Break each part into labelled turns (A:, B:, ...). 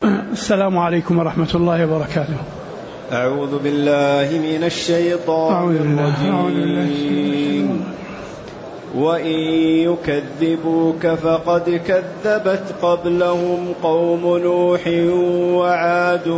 A: السلام عليكم ورحمة الله وبركاته.
B: أعوذ بالله من الشيطان الرجيم. وإن يكذبوك فقد كذبت قبلهم قوم نوح وعاد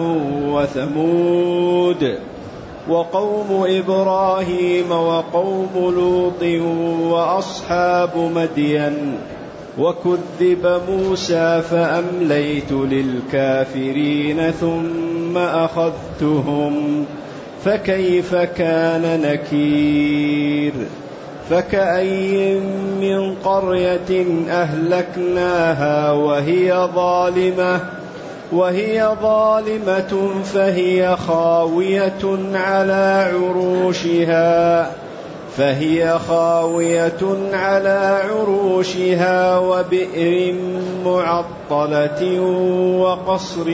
B: وثمود وقوم إبراهيم وقوم لوط وأصحاب مدين وكذب موسى فأمليت للكافرين ثم أخذتهم فكيف كان نكير. فكأي من قرية أهلكناها وهي ظالمة فهي خاوية على عروشها وبئر معطلة وقصر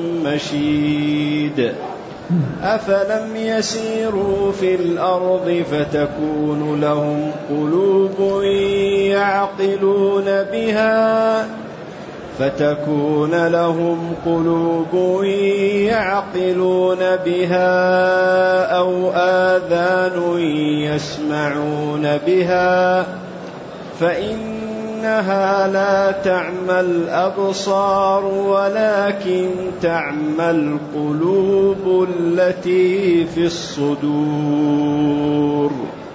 B: مشيد. أفلم يسيروا في الأرض فتكون لهم قلوب يعقلون بها أو آذان يسمعون بها فإنها لا تعمى الأبصار ولكن تعمى القلوب التي في الصدور.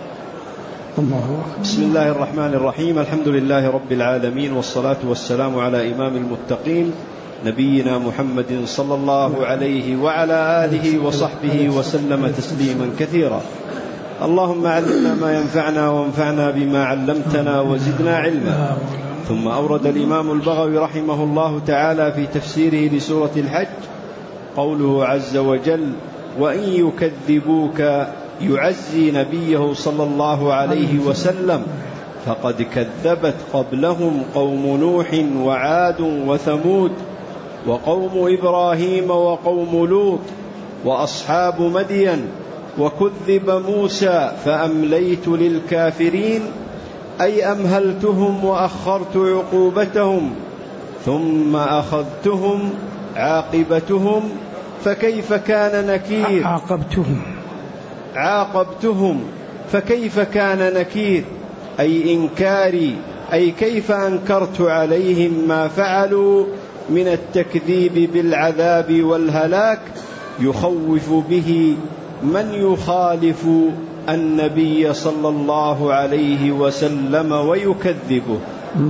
B: بسم الله الرحمن الرحيم. الحمد لله رب العالمين، والصلاة والسلام على إمام المتقين نبينا محمد صلى الله عليه وعلى آله وصحبه وسلم تسليما كثيرا. اللهم علمنا ما ينفعنا وانفعنا بما علمتنا وزدنا علما. ثم أورد الإمام البغوي رحمه الله تعالى في تفسيره لسورة الحج قوله عز وجل: وإن يكذبوك، يعزي نبيه صلى الله عليه وسلم: فقد كذبت قبلهم قوم نوح وعاد وثمود وقوم إبراهيم وقوم لوط وأصحاب مدين وكذب موسى فأمليت للكافرين، أي أمهلتهم وأخرت عقوبتهم ثم أخذتهم عاقبتهم فكيف كان نكير. عاقبتهم فكيف كان نكير، أي إنكاري، أي كيف أنكرت عليهم ما فعلوا من التكذيب بالعذاب والهلاك، يخوف به من يخالف النبي صلى الله عليه وسلم ويكذبه.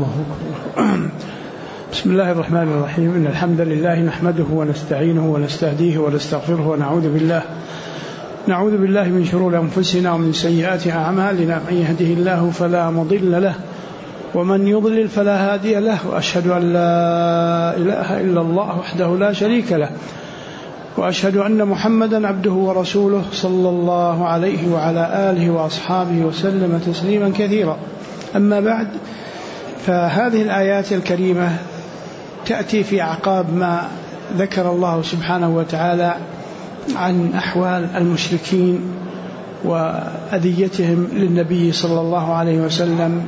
A: بسم الله الرحمن الرحيم. إن الحمد لله نحمده ونستعينه ونستهديه ونستغفره ونعوذ بالله من شرور أنفسنا ومن سيئات أعمالنا. من يهده الله فلا مضل له ومن يضلل فلا هادي له، وأشهد أن لا إله إلا الله وحده لا شريك له، وأشهد أن محمدا عبده ورسوله صلى الله عليه وعلى آله وأصحابه وسلم تسليما كثيرا. أما بعد، فهذه الآيات الكريمة تأتي في أعقاب ما ذكر الله سبحانه وتعالى عن أحوال المشركين وأذيتهم للنبي صلى الله عليه وسلم،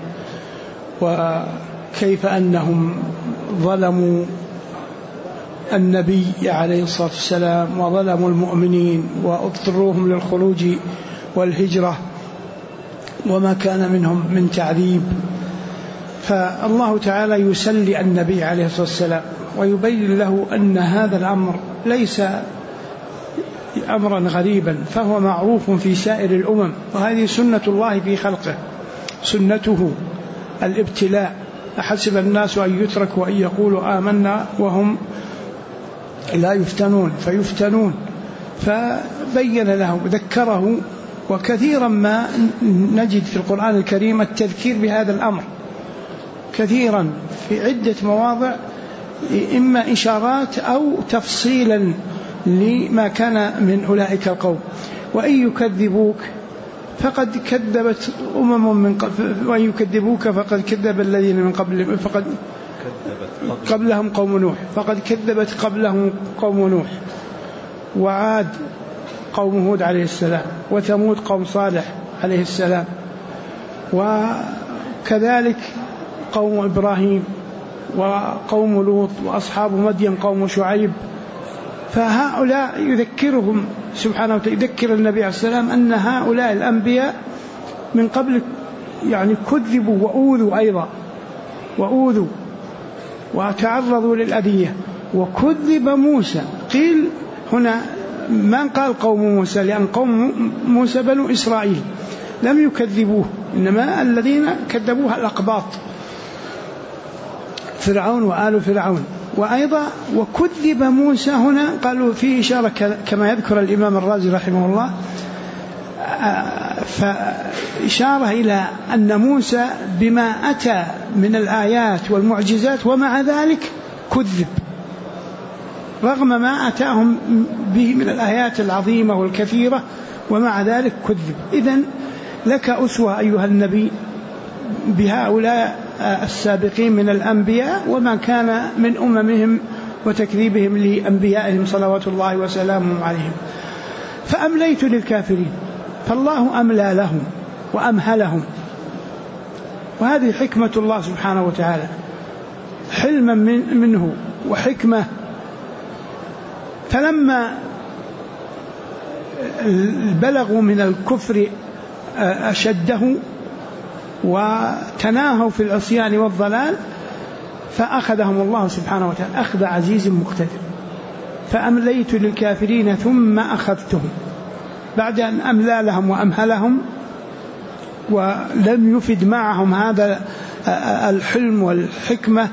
A: وكيف أنهم ظلموا النبي عليه الصلاة والسلام وظلموا المؤمنين واضطروهم للخروج والهجرة وما كان منهم من تعذيب. فالله تعالى يسلي النبي عليه الصلاة والسلام ويبين له أن هذا الأمر ليس أمرا غريبا، فهو معروف في سائر الأمم، وهذه سنة الله في خلقه، سنته الابتلاء. أحسب الناس أن يتركوا أن يقولوا آمنا وهم لا يفتنون فيفتنون. فبين له، ذكره، وكثيرا ما نجد في القرآن الكريم التذكير بهذا الأمر كثيرا في عدة مواضع، إما إشارات أو تفصيلا لما كان من أولئك القوم. وإن يكذبوك فقد كذبت من وإن يكذبوك فقد كذب الذين من قبلهم فقد قبلهم قوم نوح، فقد كذبت قبلهم قوم نوح، وعاد قوم هود عليه السلام، وثمود قوم صالح عليه السلام، وكذلك قوم إبراهيم وقوم لوط وأصحاب مدين قوم شعيب. فهؤلاء يذكرهم سبحانه وتعالى، يذكر النبي عليه السلام أن هؤلاء الأنبياء من قبل يعني كذبوا وأوذوا أيضا، وأوذوا وتعرضوا للأذية. وكذب موسى، قيل هنا ما قال قوم موسى، لأن قوم موسى بنو إسرائيل لم يكذبوه، إنما الذين كذبوها الأقباط فرعون وآل فرعون. وأيضا وكذب موسى هنا قالوا فيه إشارة كما يذكر الإمام الرازي رحمه الله، فإشارة إلى أن موسى بما أتى من الآيات والمعجزات ومع ذلك كذب، رغم ما أتاهم به من الآيات العظيمة والكثيرة ومع ذلك كذب. إذن لك أسوة أيها النبي بهؤلاء السابقين من الأنبياء وما كان من أممهم وتكذيبهم لأنبيائهم صلوات الله وسلامه عليهم. فأمليت للكافرين، فالله أملى لهم وأمهلهم، وهذه حكمة الله سبحانه وتعالى، حلما منه وحكمة. فلما بلغوا من الكفر أشده وتناهوا في العصيان والضلال فأخذهم الله سبحانه وتعالى أخذ عزيز مقتدر. فأمليت للكافرين ثم أخذتهم، بعد أن أملى لهم وأمهلهم ولم يفد معهم هذا الحلم والحكمة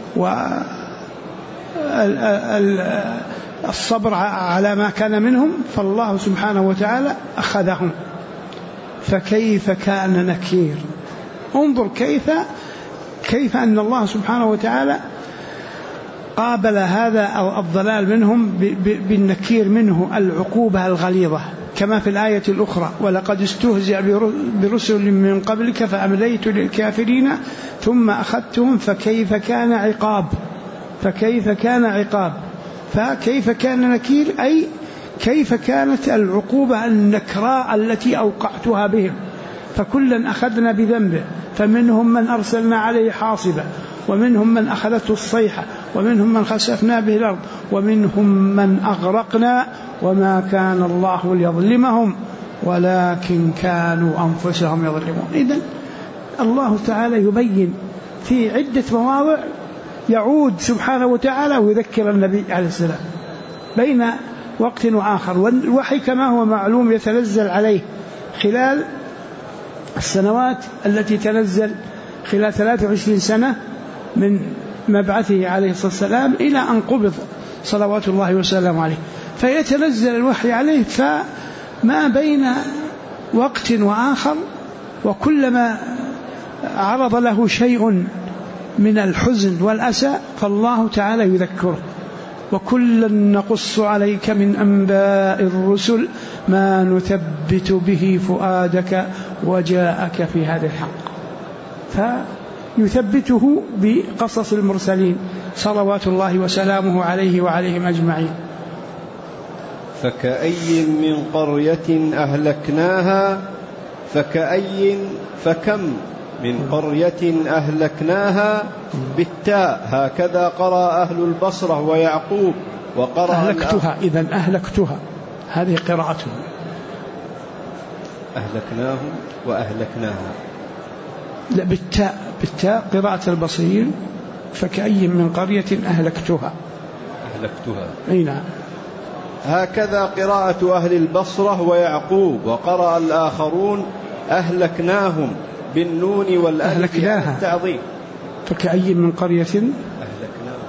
A: والصبر على ما كان منهم، فالله سبحانه وتعالى أخذهم. فكيف كان نكير. انظر كيف أن الله سبحانه وتعالى قابل هذا الضلال منهم بالنكير منه، العقوبة الغليظة، كما في الآية الأخرى ولقد استهزئ برسل من قبلك فأمليت للكافرين ثم أخذتهم فكيف كان عقاب. فكيف كان عقاب، فكيف كان نكير، أي كيف كانت العقوبة النكراء التي أوقعتها بهم. فكلا أخذنا بذنبه، فمنهم من أرسلنا عليه حاصبا، ومنهم من أخذته الصيحة، ومنهم من خسفنا به الأرض، ومنهم من أغرقنا وما كان الله ليظلمهم ولكن كانوا أنفسهم يظلمون. إذن الله تعالى يبين في عدة مواضع، يعود سبحانه وتعالى ويذكر النبي عليه السلام بين وقت وآخر. والوحي كما هو معلوم يتنزل عليه خلال السنوات التي تنزل خلال 23 سنة من مبعثه عليه الصلاة والسلام إلى أن قبض صلوات الله وسلامه عليه، فيتنزل الوحي عليه. فما بين وقت وآخر وكلما عرض له شيء من الحزن والأسى فالله تعالى يذكره. وكلا نقص عليك من أنباء الرسل ما نثبت به فؤادك وجاءك في هذا الحق. فيثبته بقصص المرسلين صلوات الله وسلامه عليه وعليهم أجمعين.
B: فكأي من قرية أهلكناها فكم من قرية أهلكناها بالتاء، هكذا قرأ أهل البصرة ويعقوب وقرأ
A: أهلكتها. إذن أهلكتها هذه قراءتهم،
B: أهلكناهم وأهلكناها.
A: لا، بالتاء قراءة البصريين، فكأي من قرية أهلكتها. أي نعم.
B: هكذا قراءة أهل البصرة ويعقوب، وقرأ الآخرون أهلكناهم بالنون والألف التعظيم.
A: فكأي من قرية
B: أهلكناهم.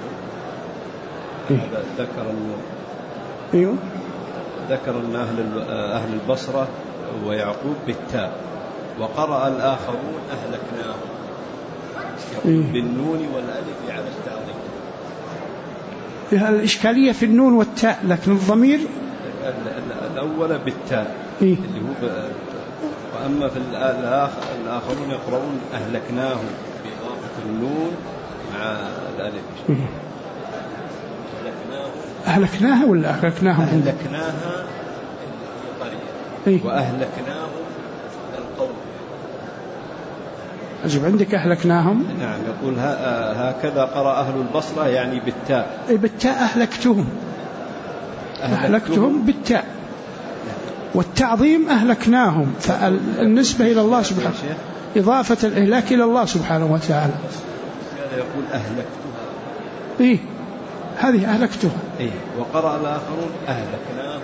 A: أيوه
B: ذكر أهل البصرة ويعقوب بالتاء، وقرأ الآخرون أهلكناهم بالنون والألف على التعظيم.
A: الإشكالية في النون والتاء، لكن الضمير
B: الأول بالتاء اللي هو وأما في الآخرون يقرؤون أهلكناهم بإضافة النون مع الألف.
A: أهلكناها ولا أهلكناهم؟
B: أهلكناها القرية وأهلكناهم القوم.
A: أجب عندك أهلكناهم.
B: نعم يقول هكذا قرأ أهل البصرة يعني بالتاء.
A: بالتاء أهلكتهم بالتاء، والتعظيم أهلكناهم، فالنسبة إلى الله سبحانه، إضافة الإهلاك إلى الله سبحانه وتعالى.
B: هذا يقول أهلكتها.
A: إيه هذه أهلكتها.
B: إيه وقرأ الآخرون أهلكناهم.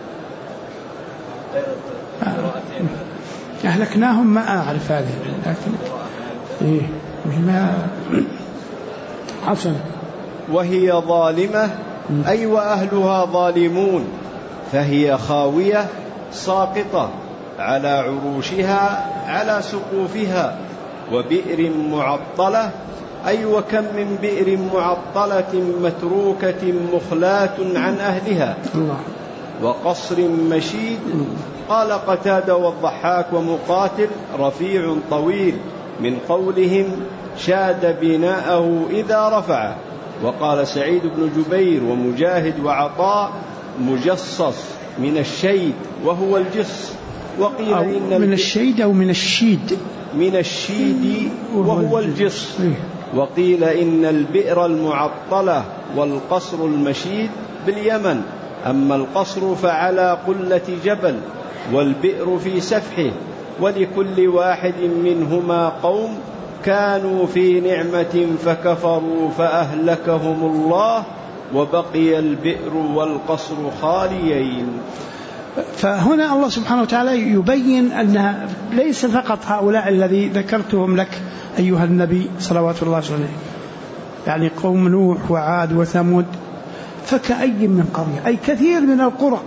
A: أهلكناهم ما أعرف هذه، لكن إيه ما حسن.
B: وهي ظالمة أي وأهلها ظالمون، فهي خاوية ساقطة على عروشها على سقوفها. وبئر معطلة أي وكم من بئر معطلة متروكة مخلاة عن أهلها. وقصر مشيد. قال قتادة والضحاك ومقاتل رفيع طويل من قولهم شاد بناءه إذا رفع. وقال سعيد بن جبير ومجاهد وعطاء مجصص من الشيد وهو الجص. وقيل إن
A: من الشيد أو من الشيد،
B: من الشيد وهو الجص. وقيل إن البئر المعطلة والقصر المشيد باليمن، أما القصر فعلى قلة جبل والبئر في سفحه. ولكل واحد منهما قوم كانوا في نعمة فكفروا فأهلكهم الله، وبقي البئر والقصر خاليين.
A: فهنا الله سبحانه وتعالى يبين أنها ليس فقط هؤلاء الذي ذكرتهم لك أيها النبي صلوات الله عليه، يعني قوم نوح وعاد وثمود، فكأي من قرية أي كثير من القرى.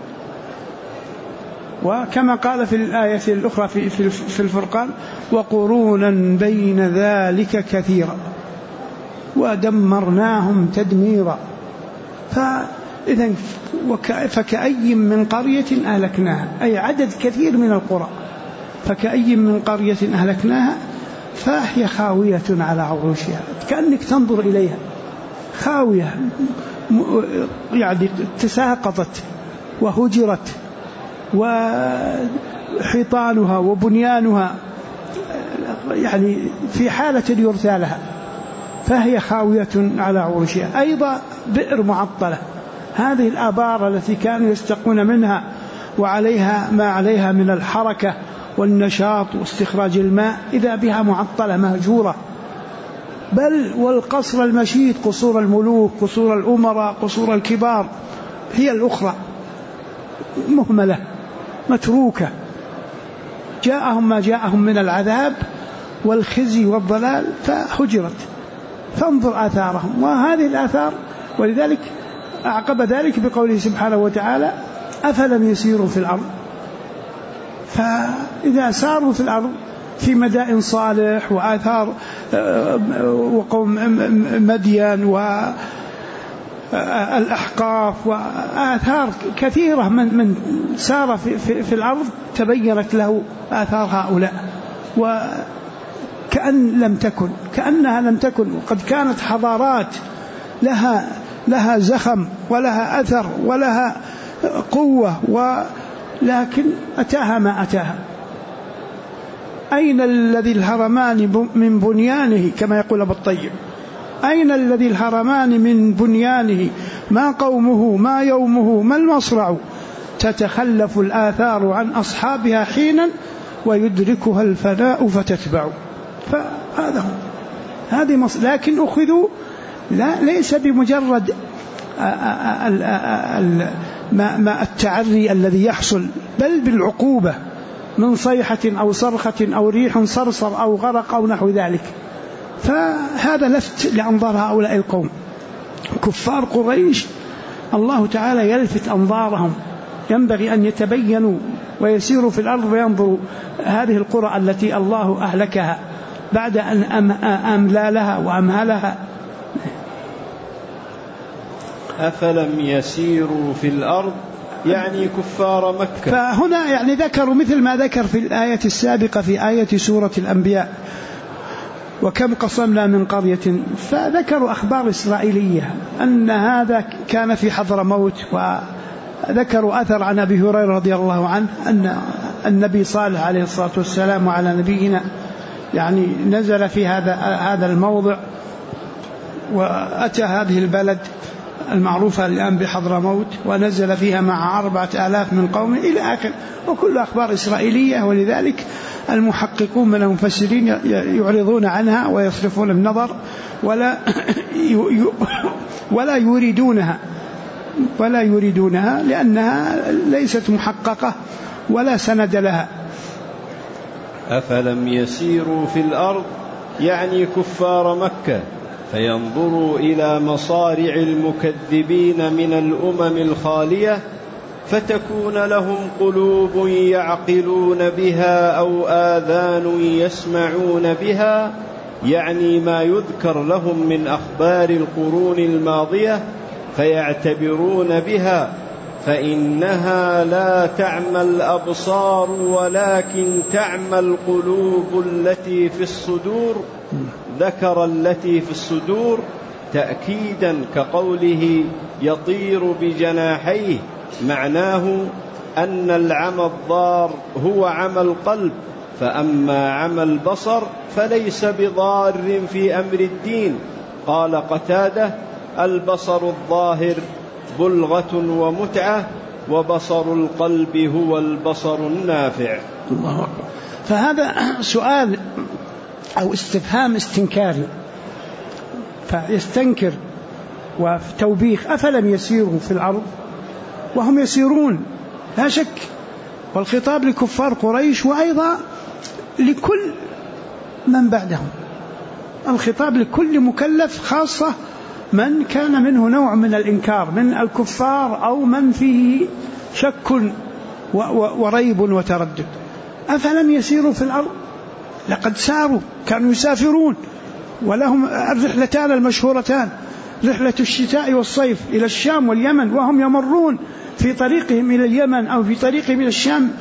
A: وكما قال في الآية الأخرى في الفرقان وقرونا بين ذلك كثيرا ودمرناهم تدميرا. فإذن فكأي من قرية أهلكناها أي عدد كثير من القرى، فكأي من قرية أهلكناها فهي خاوية على عروشها، كأنك تنظر إليها خاوية يعني تساقطت وهجرت وحيطانها وبنيانها يعني في حالة يرثى لها، فهي خاوية على عروشها. أيضا بئر معطلة، هذه الآبار التي كانوا يستقون منها وعليها ما عليها من الحركة والنشاط واستخراج الماء، إذا بها معطلة مهجورة. بل والقصر المشيد، قصور الملوك، قصور الأمراء، قصور الكبار، هي الأخرى مهملة متروكة، جاءهم ما جاءهم من العذاب والخزي والضلال فهجرت. فانظر آثارهم، وهذه الآثار. ولذلك أعقب ذلك بقوله سبحانه وتعالى أفلم يسيروا في الأرض. فإذا ساروا في الأرض في مدائن صالح وآثار وقوم مدين والأحقاف وآثار كثيرة من سار في الأرض تبينت له آثار هؤلاء، كأنها لم تكن، وقد كانت حضارات لها زخم ولها أثر ولها قوة، ولكن أتاها ما أتاها. أين الذي الهرمان من بنيانه كما يقول أبو الطيب، أين الذي الهرمان من بنيانه، ما قومه ما يومه ما المصرع، تتخلف الآثار عن أصحابها حينا ويدركها الفناء فتتبع. فهذا هذه لكن أخذوا ليس بمجرد ما التعري الذي يحصل، بل بالعقوبة من صيحة أو صرخة أو ريح صرصر أو غرق أو نحو ذلك. فهذا لفت لأنظار هؤلاء القوم كفار قريش، الله تعالى يلفت أنظارهم، ينبغي أن يتبينوا ويسيروا في الأرض وينظروا هذه القرى التي الله أهلكها بعد أن أملى لها وأمهلها.
B: أفلم يسيروا في الأرض يعني كفار مكة.
A: فهنا يعني ذكروا مثل ما ذكر في الآية السابقة في آية سورة الأنبياء وكم قصمنا من قرية، فذكروا أخبار إسرائيلية أن هذا كان في حضرموت، وذكروا أثر عن أبي هريرة رضي الله عنه أن النبي صالح عليه الصلاة والسلام وعلى نبينا يعني نزل في هذا الموضع وأتى هذه البلد المعروفة الآن بحضرموت ونزل فيها مع 4000 من قومه إلى آخر، وكل أخبار إسرائيلية. ولذلك المحققون من المفسرين يعرضون عنها ويصرفون النظر ولا يريدونها لأنها ليست محققة ولا سند لها.
B: أفلم يسيروا في الأرض يعني كفار مكة فينظروا إلى مصارع المكذبين من الأمم الخالية فتكون لهم قلوب يعقلون بها أو آذان يسمعون بها، يعني ما يذكر لهم من أخبار القرون الماضية فيعتبرون بها، فإنها لا تعمى الأبصار ولكن تعمى القلوب التي في الصدور. ذكر التي في الصدور تأكيدا كقوله يطير بجناحيه، معناه أن العمى الضار هو عمى القلب، فأما عمى البصر فليس بضار في أمر الدين. قال قتادة: البصر الظاهر بلغة ومتعة، وبصر القلب هو البصر النافع.
A: الله أكبر. فهذا سؤال أو استفهام استنكاري، فيستنكر وتوبيخ: أفلم يسيروا في الأرض؟ وهم يسيرون لا شك، والخطاب لكفار قريش وأيضا لكل من بعدهم، الخطاب لكل مكلف، خاصة من كان منه نوع من الإنكار من الكفار أو من فيه شك وريب وتردد. أفلم يسيروا في الأرض؟ لقد ساروا، كانوا يسافرون، ولهم الرحلتان المشهورتان، رحلة الشتاء والصيف إلى الشام واليمن، وهم يمرون في طريقهم إلى اليمن أو في طريقهم إلى الشام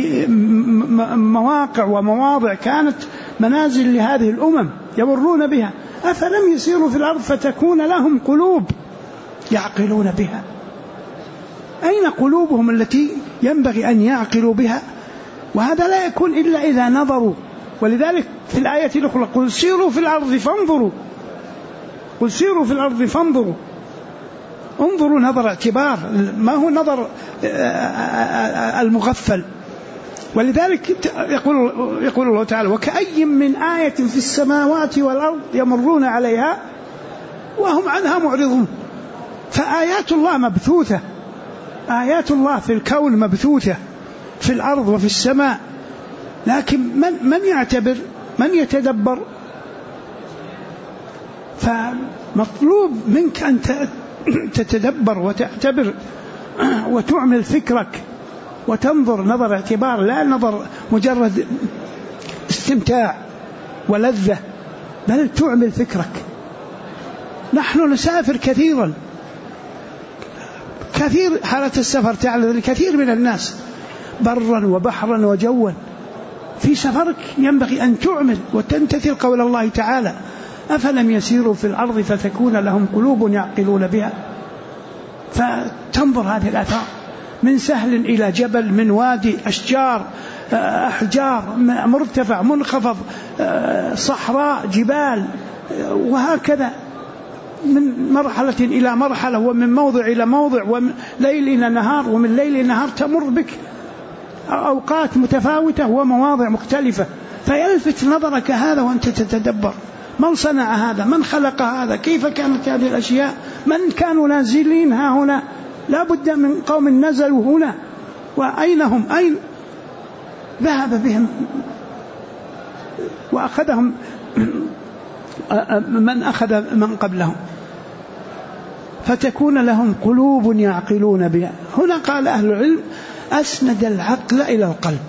A: بمواقع ومواضع كانت منازل لهذه الأمم يمرون بها. أفلم يسيروا في الأرض فتكون لهم قلوب يعقلون بها؟ أين قلوبهم التي ينبغي أن يعقلوا بها؟ وهذا لا يكون إلا إذا نظروا. ولذلك في الآية الأخرى: قل سيروا في الأرض فانظروا. قل سيروا في الأرض فانظروا. انظروا نظر اعتبار، ما هو نظر المغفل. ولذلك يقول الله تعالى: وكأي من آية في السماوات والأرض يمرون عليها وهم عنها معرضون. فآيات الله مبثوثة، آيات الله في الكون مبثوثة في الأرض وفي السماء، لكن من يعتبر، من يتدبر؟ فمطلوب منك أن تتدبر وتعتبر وتعمل فكرك وتنظر نظر اعتبار، لا نظر مجرد استمتاع ولذة، بل تعمل فكرك. نحن نسافر كثيرا، كثير حالة السفر تعرض لكثير من الناس برا وبحرا وجوا. في سفرك ينبغي أن تعمل وتمتثل قول الله تعالى: أفلم يسيروا في الأرض فتكون لهم قلوب يعقلون بها. فتنظر هذه الآثار من سهل إلى جبل، من وادي، أشجار، أحجار، مرتفع، منخفض، صحراء، جبال، وهكذا من مرحلة إلى مرحلة، ومن موضع إلى موضع، ومن ليل إلى نهار، ومن ليل إلى نهار، تمر بك أوقات متفاوتة ومواضع مختلفة، فيلفت نظرك هذا وأنت تتدبر: من صنع هذا؟ من خلق هذا؟ كيف كانت هذه الأشياء؟ من كانوا نازلين ها هنا؟ لا بد من قوم نزلوا هنا، وأين هم؟ أين ذهب بهم وأخذهم من أخذ من قبلهم؟ فتكون لهم قلوب يعقلون بها. هنا قال أهل العلم: أسند العقل إلى القلب.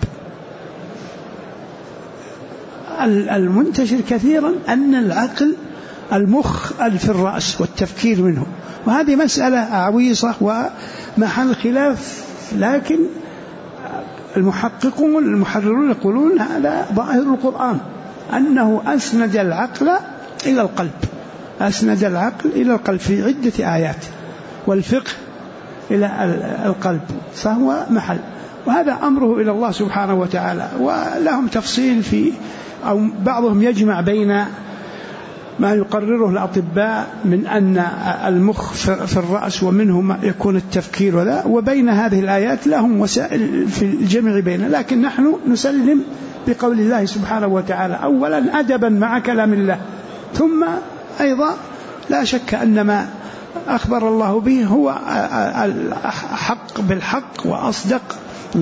A: المنتشر كثيرا أن العقل المخ في الرأس والتفكير منه، وهذه مسألة عويصة ومحل خلاف، لكن المحققون المحررون يقولون هذا ظاهر القرآن، أنه أسند العقل إلى القلب، أسند العقل إلى القلب في عدة آيات، والفقه إلى القلب، فهو محل، وهذا أمره إلى الله سبحانه وتعالى، ولهم تفصيل في أو بعضهم يجمع بين ما يقرره الأطباء من أن المخ في الرأس ومنه ما يكون التفكير ولا، وبين هذه الآيات لهم وسائل في الجمع بينه، لكن نحن نسلم بقول الله سبحانه وتعالى أولا أدبا مع كلام الله، ثم أيضا لا شك أن ما أخبر الله به هو حق بالحق وأصدق.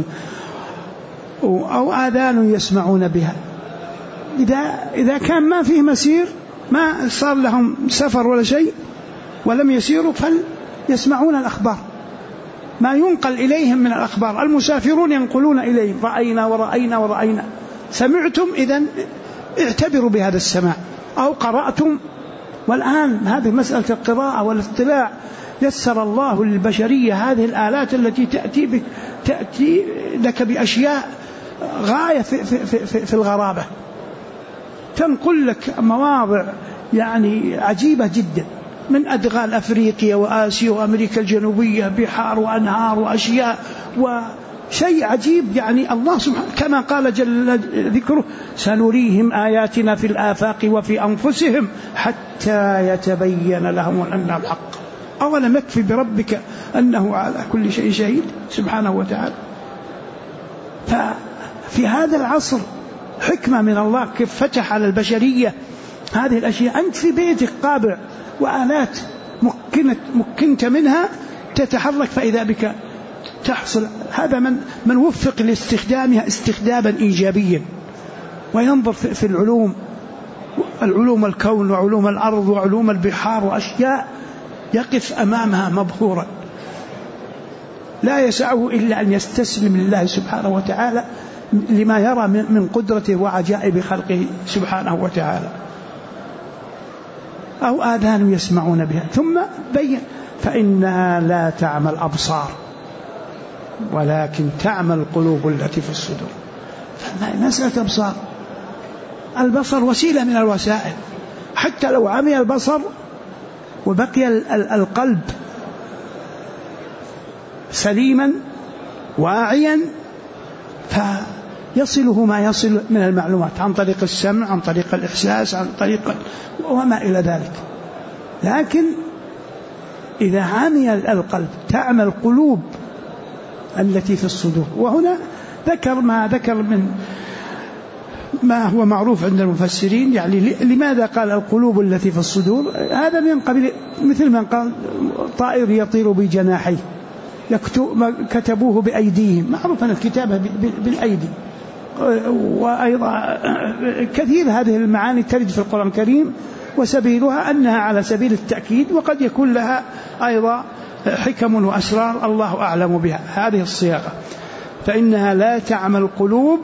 A: أو آذان يسمعون بها، إذا كان ما فيه مسير، ما صار لهم سفر ولا شيء ولم يسيروا، فليسمعون الأخبار، ما ينقل إليهم من الأخبار. المسافرون ينقلون إليهم رأينا ورأينا ورأينا، سمعتم إذن اعتبروا بهذا السماع، أو قرأتم. والآن هذه مسألة القراءة والاطلاع يسر الله للبشرية هذه الآلات التي تأتي لك بأشياء غاية في الغرابة، تنقل لك مواضع يعني عجيبة جدا من أدغال أفريقيا وآسيا وأمريكا الجنوبية، بحار وأنهار وأشياء وشيء عجيب. يعني الله سبحانه كما قال جل ذكره سنريهم آياتنا في الآفاق وفي أنفسهم حتى يتبين لهم أنه الحق. أولم يكفي بربك أنه على كل شيء شهيد سبحانه وتعالى. ففي هذا العصر حكمة من الله كيف فتح على البشرية هذه الأشياء. أنت في بيتك قابع وآلات مكنت منها تتحرك، فإذا بك تحصل. هذا من وفق لاستخدامها استخداما إيجابيا، وينظر في العلوم الكون وعلوم الأرض وعلوم البحار وأشياء يقف أمامها مبهورا، لا يسعه إلا أن يستسلم لله سبحانه وتعالى لما يرى من قدرته وعجائب خلقه سبحانه وتعالى. أو آذان يسمعون بها. ثم بين فإنها لا تعمى الأبصار ولكن تعمى القلوب التي في الصدور. مسألة أبصار، البصر وسيلة من الوسائل، حتى لو عمي البصر وبقي القلب سليما واعيا فيصله ما يصل من المعلومات عن طريق السمع، عن طريق الإحساس، عن طريق وما إلى ذلك. لكن إذا عمي القلب تعمى القلوب التي في الصدور. وهنا ذكر من ما هو معروف عند المفسرين، يعني لماذا قال القلوب التي في الصدور؟ هذا من قبل مثل من قال طائر يطير بجناحيه، كتبوه بأيديهم، معروف أن الكتابة بالأيدي. وأيضا كثير هذه المعاني ترد في القرآن الكريم، وسبيلها أنها على سبيل التأكيد، وقد يكون لها أيضا حكم وأسرار الله أعلم بها. هذه الصياغة فإنها لا تعمى القلوب،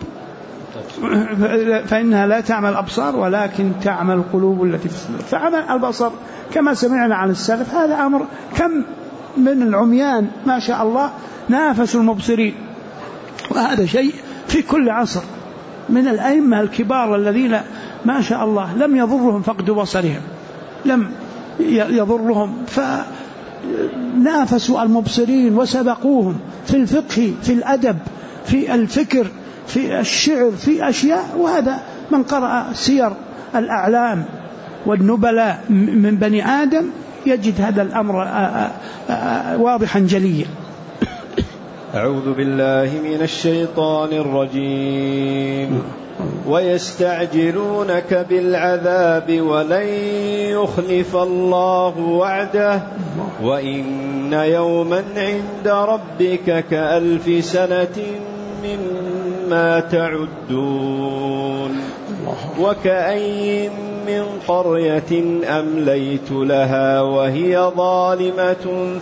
A: فإنها لا تعمى الأبصار ولكن تعمى القلوب التي في الصدور. فعمى البصر كما سمعنا عن السلف هذا أمر، كم من العميان ما شاء الله نافسوا المبصرين، وهذا شيء في كل عصر من الأئمة الكبار الذين ما شاء الله لم يضرهم فقد بصرهم، لم يضرهم، فنافسوا المبصرين وسبقوهم في الفقه، في الأدب، في الفكر، في الشعر، في أشياء. وهذا من قرأ سير الأعلام والنبلاء من بني آدم يجد هذا الأمر واضحا جليا.
B: أعوذ بالله من الشيطان الرجيم. ويستعجلونك بالعذاب ولن يخلف الله وعده وإن يوما عند ربك كألف سنة مما تعدون. وكأين من قرية أمليت لها وهي ظالمة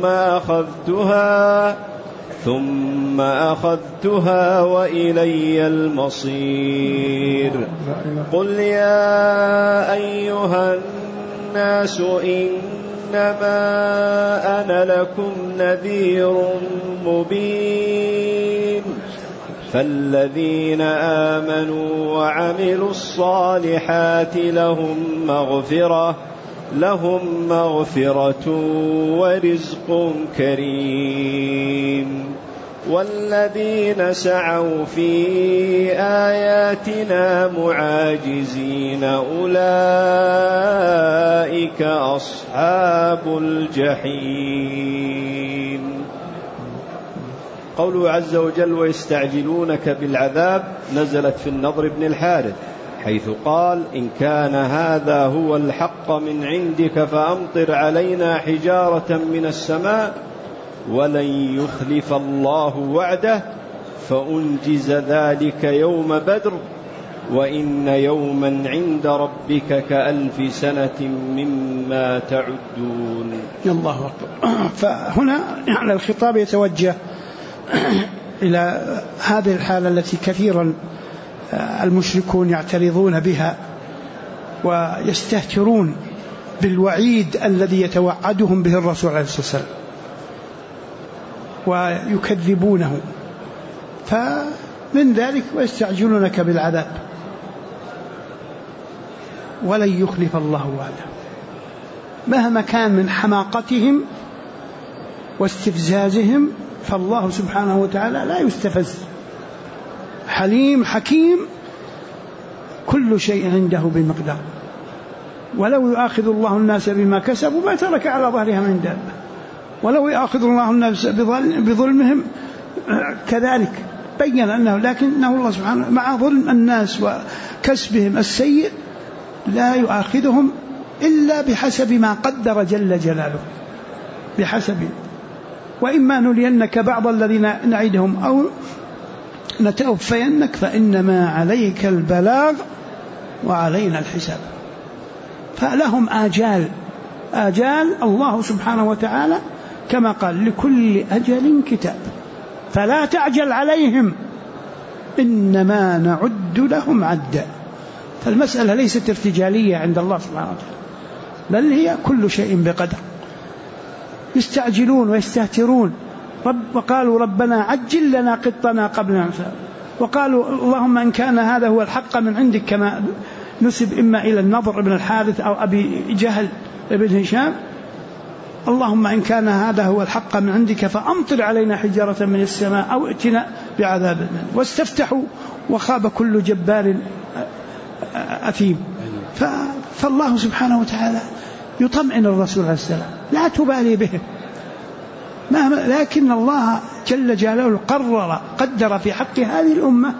B: ثم أخذتها وإلي المصير. قل يا أيها الناس إنما أنا لكم نذير مبين. فالذين آمنوا وعملوا الصالحات لهم مغفرة ورزق كريم. والذين سعوا في آياتنا معاجزين أولئك أصحاب الجحيم. قوله عز وجل ويستعجلونك بالعذاب نزلت في النضر بن الحارث حيث قال إن كان هذا هو الحق من عندك فأمطر علينا حجارة من السماء ولن يخلف الله وعده فأنجز ذلك يوم بدر وإن يوما عند ربك كألف سنة مما تعدون.
A: الله أكبر. فهنا يعني الخطاب يتوجه إلى هذه الحالة التي كثيرا المشركون يعترضون بها ويستهترون بالوعيد الذي يتوعدهم به الرسول عليه الصلاة والسلام ويكذبونه. فمن ذلك ويستعجلونك بالعذاب ولن يخلف الله وعده. مهما كان من حماقتهم واستفزازهم فالله سبحانه وتعالى لا يستفز، حليم حكيم، كل شيء عنده بمقدار. ولو يؤاخذ الله الناس بما كسبوا ما ترك على ظهرها من دابة، ولو يؤاخذ الله الناس بظلمهم كذلك بين أنه لكنه الله سبحانه مع ظلم الناس وكسبهم السيء لا يؤاخذهم إلا بحسب ما قدر جل جلاله، بحسب. وإما نرينك بعض الذين نعدهم أو نتوفينك فإنما عليك البلاغ وعلينا الحساب. فلهم آجال الله سبحانه وتعالى كما قال لكل أجل كتاب فلا تعجل عليهم إنما نعد لهم عدا. فالمسألة ليست ارتجالية عند الله سبحانه وتعالى بل هي كل شيء بقدر. يستعجلون ويستهترون وقالوا ربنا عجل لنا قطنا قبل نمسا، وقالوا اللهم إن كان هذا هو الحق من عندك كما نسب إما إلى النضر بن الحارث أو أبي جهل بن هشام، اللهم إن كان هذا هو الحق من عندك فأمطر علينا حجارة من السماء أو ائتنا بعذاب منه. واستفتحوا وخاب كل جبار أثيم. فالله سبحانه وتعالى يطمئن الرسول عليه السلام لا تبالي به، لكن الله جل جلاله قدر في حق هذه الأمة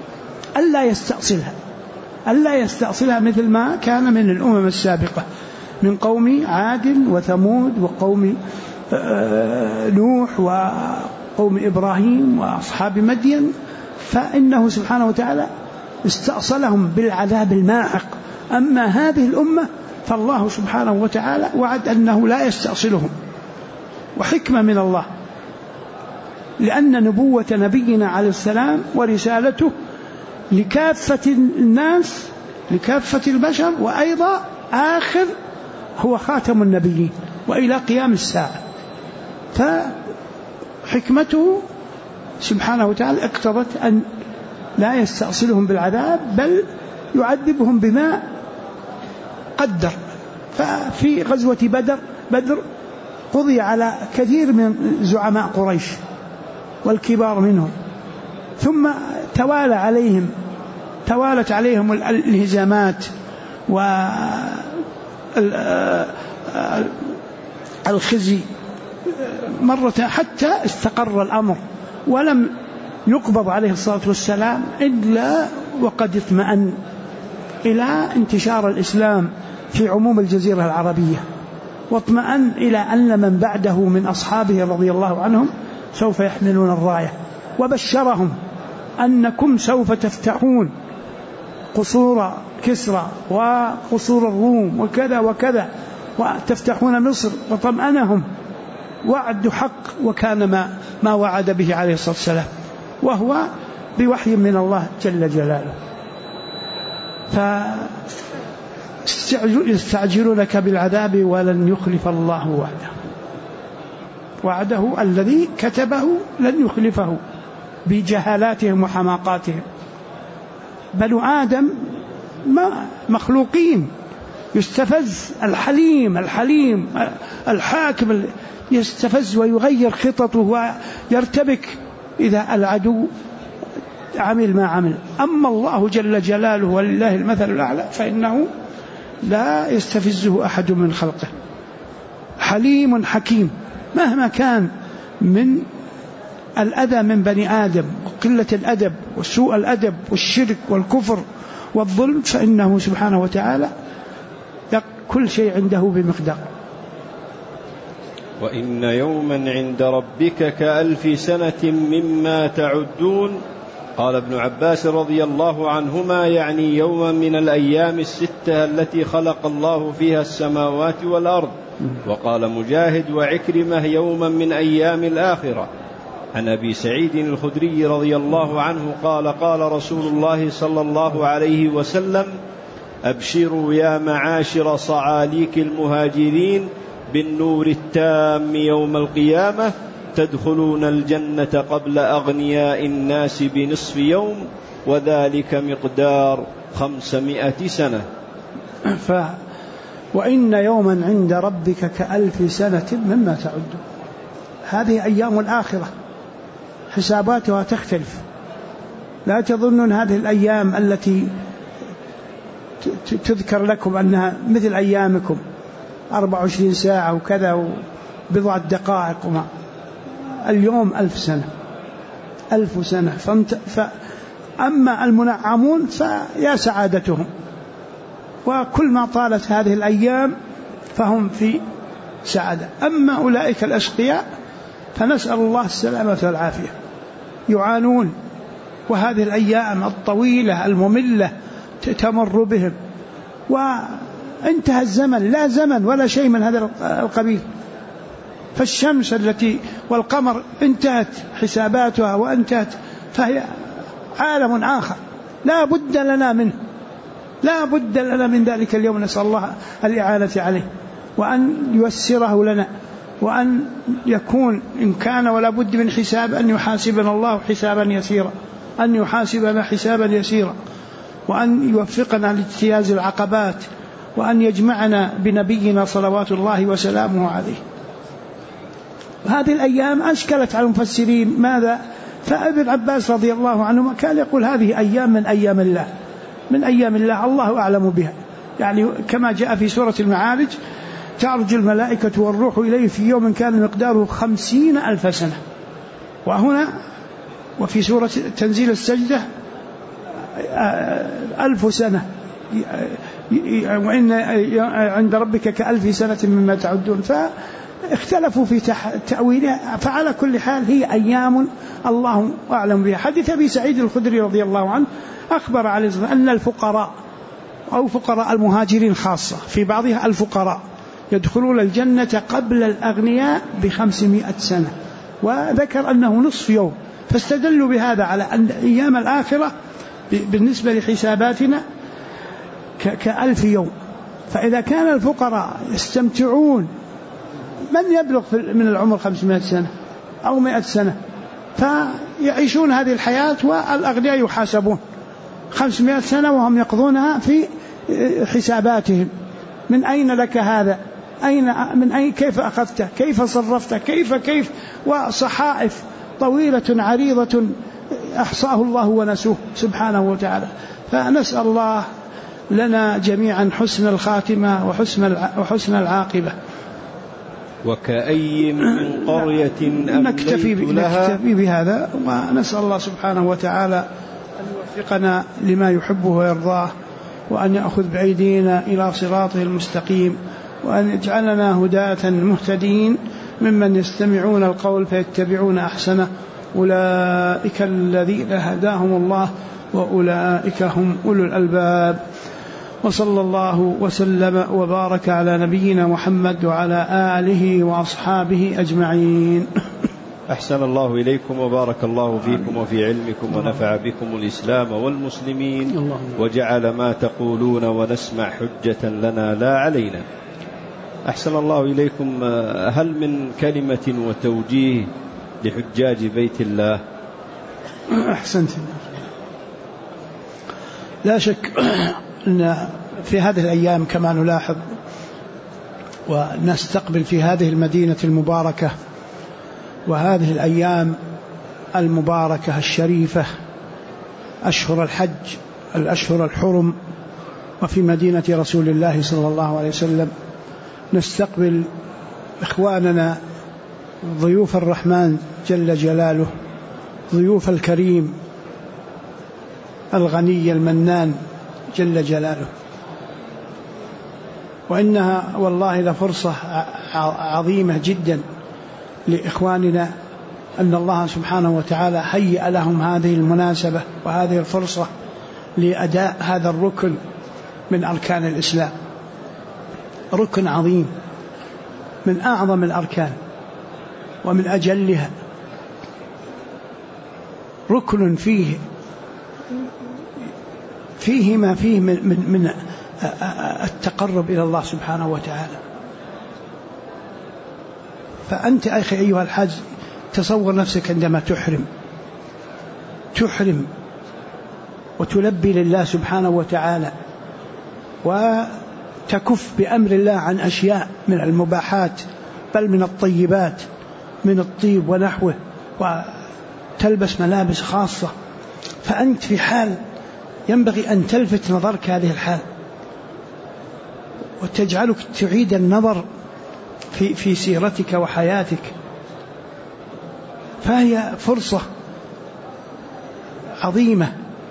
A: ألا يستأصلها مثل ما كان من الأمم السابقة من قوم عاد وثمود وقوم نوح وقوم إبراهيم وأصحاب مدين. فإنه سبحانه وتعالى استأصلهم بالعذاب الماحق. أما هذه الأمة فالله سبحانه وتعالى وعد أنه لا يستأصلهم، وحكمة من الله، لأن نبوة نبينا عليه السلام ورسالته لكافة الناس لكافة البشر، وأيضا آخر هو خاتم النبيين وإلى قيام الساعة. فحكمته سبحانه وتعالى اقتضت أن لا يستأصلهم بالعذاب بل يعذبهم بما قدر. ففي غزوة بدر قضي على كثير من زعماء قريش والكبار منهم، ثم توالت عليهم الهزامات والخزي مرة حتى استقر الأمر، ولم يقبض عليه الصلاة والسلام إلا وقد اطمأن إلى انتشار الإسلام في عموم الجزيرة العربية، واطمأن إلى أن من بعده من أصحابه رضي الله عنهم سوف يحملون الراية، وبشرهم أنكم سوف تفتحون قصور كسرى وقصور الروم وكذا وكذا وتفتحون مصر، وطمأنهم وعد حق، وكان ما وعد به عليه الصلاة والسلام، وهو بوحي من الله جل جلاله. فيستعجلونك بالعذاب ولن يخلف الله وعده الذي كتبه لن يخلفه بجهالاتهم وحماقاتهم. بنو آدم مخلوقين، يستفز الحليم الحاكم يستفز ويغير خططه ويرتبك إذا العدو عمل ما عمل. أما الله جل جلاله ولله المثل الأعلى فإنه لا يستفزه أحد من خلقه، حليم حكيم. مهما كان من الأذى من بني آدم وقلة الأدب وسوء الأدب والشرك والكفر والظلم، فإنه سبحانه وتعالى كل شيء عنده بمقدار.
B: وإن يوما عند ربك كألف سنة مما تعدون. قال ابن عباس رضي الله عنهما يعني يوما من الأيام الستة التي خلق الله فيها السماوات والأرض. وقال مجاهد وعكرمة يوما من أيام الآخرة. عن أبي سعيد الخدري رضي الله عنه قال قال رسول الله صلى الله عليه وسلم أبشروا يا معاشر صعاليك المهاجرين بالنور التام يوم القيامة تدخلون الجنة قبل أغنياء الناس بنصف يوم وذلك مقدار 500 سنة.
A: وإن يوما عند ربك كألف سنة مما تعدون. هذه أيام الآخرة حساباتها تختلف. لا تظنون هذه الأيام التي تذكر لكم أنها مثل أيامكم 24 ساعة وكذا وبضعة دقائق وما. اليوم 1000 سنة 1000 سنة. أما المنعمون فيا سعادتهم، وكل ما طالت هذه الأيام فهم في سعادة. أما أولئك الأشقياء فنسأل الله السلامة والعافية، يعانون، وهذه الأيام الطويلة المملة تمر بهم، وانتهى الزمن، لا زمن ولا شيء من هذا القبيل. فالشمس التي والقمر انتهت حساباتها وانتهت، فهي عالم آخر لا بد لنا منه، لا بد لنا من ذلك اليوم. نسأل الله الإعانة عليه وأن ييسره لنا، وأن يكون إن كان ولا بد من حساب أن يحاسبنا الله حسابا يسيرا، أن يحاسبنا حسابا يسيرا، وأن يوفقنا لاجتياز العقبات، وأن يجمعنا بنبينا صلوات الله وسلامه عليه. هذه الأيام أشكلت على المفسرين. ماذا؟ فابن عباس رضي الله عنه كان يقول هذه أيام من أيام الله، من أيام الله، الله أعلم بها. يعني كما جاء في سورة المعارج تعرج الملائكة والروح إليه في يوم كان مقداره 50,000 سنة. وهنا وفي سورة تنزيل السجدة 1000 سنة، وإن عند ربك كألف سنة مما تعدون. فاختلفوا في تأويلها، فعلى كل حال هي أيام الله أعلم بها. حديث أبي سعيد الخدري رضي الله عنه أخبر عليه الصلاة والسلام أن الفقراء أو فقراء المهاجرين خاصة، في بعضها الفقراء يدخلون الجنة قبل الأغنياء ب500 سنة، وذكر أنه نصف يوم. فاستدلوا بهذا على أن أيام الآخرة بالنسبة لحساباتنا ك1000 يوم. فإذا كان الفقراء يستمتعون، من يبلغ من العمر 500 سنة أو 100 سنة، فيعيشون هذه الحياة، والأغنياء يحاسبون 500 سنة وهم يقضونها في حساباتهم. من أين لك هذا؟ من أين؟ كيف أخذته؟ كيف صرفته؟ كيف وصحائف طويلة عريضة أحصاه الله ونسوه سبحانه وتعالى. فنسأل الله لنا جميعا حسن الخاتمة وحسن العاقبة.
B: وكأي من قرية
A: نكتفي بهذا، ونسأل الله سبحانه وتعالى أن يوفقنا لما يحبه ويرضاه، وأن يأخذ بأيدينا إلى صراطه المستقيم، وأن يجعلنا هداة مهتدين ممن يستمعون القول فيتبعون أحسنه. أولئك الذين هداهم الله وأولئك هم أولو الألباب. وصلى الله وسلم وبارك على نبينا محمد وعلى آله وأصحابه أجمعين.
B: أحسن الله إليكم وبارك الله فيكم وفي علمكم ونفع بكم الإسلام والمسلمين، وجعل ما تقولون ونسمع حجة لنا لا علينا. أحسن الله إليكم. هل من كلمة وتوجيه لحجاج بيت الله؟
A: أحسنت. لا شك أن في هذه الأيام كما نلاحظ ونستقبل في هذه المدينة المباركة، وهذه الأيام المباركة الشريفة، أشهر الحج، الأشهر الحرم، وفي مدينة رسول الله صلى الله عليه وسلم، نستقبل إخواننا ضيوف الرحمن جل جلاله، ضيوف الكريم الغني المنان جل جلاله. وإنها والله لفرصة عظيمة جدا لإخواننا أن الله سبحانه وتعالى هيأ لهم هذه المناسبة وهذه الفرصة لأداء هذا الركن من أركان الإسلام، ركن عظيم من أعظم الأركان ومن أجلها، ركن فيه ما فيه من التقرب إلى الله سبحانه وتعالى. فأنت أخي أيها الحاج تصور نفسك عندما تحرم وتلبي لله سبحانه وتعالى وتكف بأمر الله عن أشياء من المباحات بل من الطيبات من الطيب ونحوه، وتلبس ملابس خاصة، فأنت في حال ينبغي أن تلفت نظرك هذه الحال وتجعلك تعيد النظر في سيرتك وحياتك. فهي فرصة عظيمة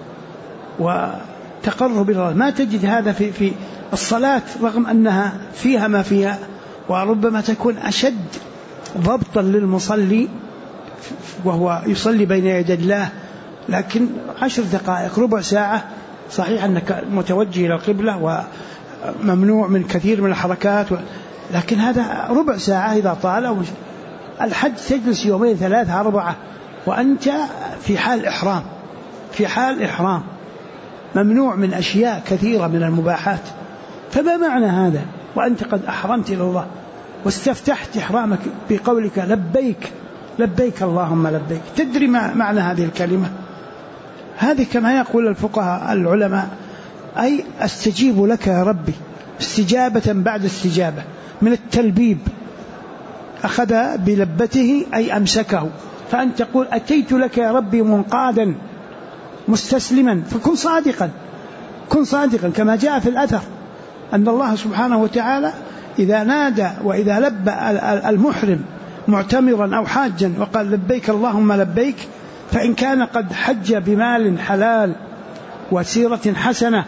A: وتقرب إلى الله. ما تجد هذا في الصلاة رغم أنها فيها ما فيها، وربما تكون أشد ضبطا للمصلي وهو يصلي بين يدي الله، لكن 10 دقائق ربع ساعة صحيح أنك متوجه إلى القبلة وممنوع من كثير من الحركات، لكن هذا ربع ساعة إذا طال. الحج تجلس 2 3 4 وأنت في حال إحرام ممنوع من أشياء كثيرة من المباحات. فما معنى هذا وأنت قد أحرمت إلى الله واستفتحت إحرامك بقولك لبيك لبيك اللهم لبيك؟ تدري معنى هذه الكلمة؟ هذه كما يقول الفقهاء العلماء أي أستجيب لك يا ربي استجابة بعد استجابة. من التلبيب أخذ بلبته أي أمسكه، فأنت تقول أتيت لك يا ربي منقادا مستسلما، فكن صادقا، كن صادقا كما جاء في الأثر أن الله سبحانه وتعالى إذا نادى وإذا لبى المحرم معتمرا أو حاجا وقال لبيك اللهم لبيك، فإن كان قد حج بمال حلال وسيرة حسنة